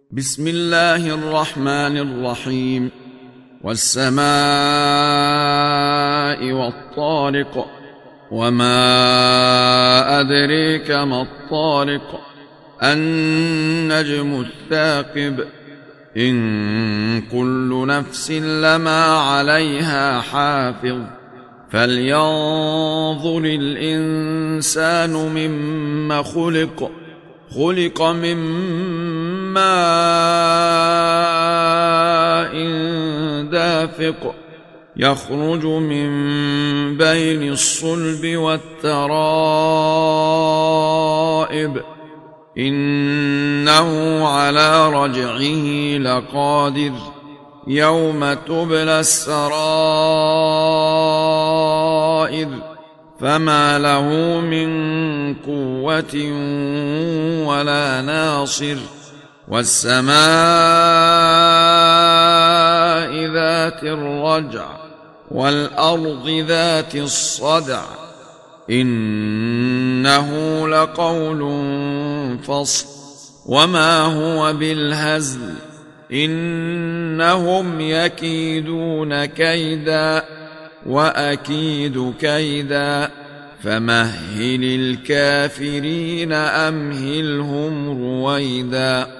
بسم الله الرحمن الرحيم. والسماء والطارق، وما أدريك ما الطارق، النجم الثاقب، إن كل نفس لما عليها حافظ، فلينظر الإنسان مما خلق. خلق من ماء دافق، يخرج من بين الصلب والترائب، إنه على رجعه لقادر، يوم تبلى السرائر، فما له من قوة ولا ناصر. والسماء ذات الرجع، والأرض ذات الصدع، إنه لقول فصل، وما هو بالهزل، إنهم يكيدون كيدا وأكيد كيدا، فمهل الكافرين أمهلهم رويدا.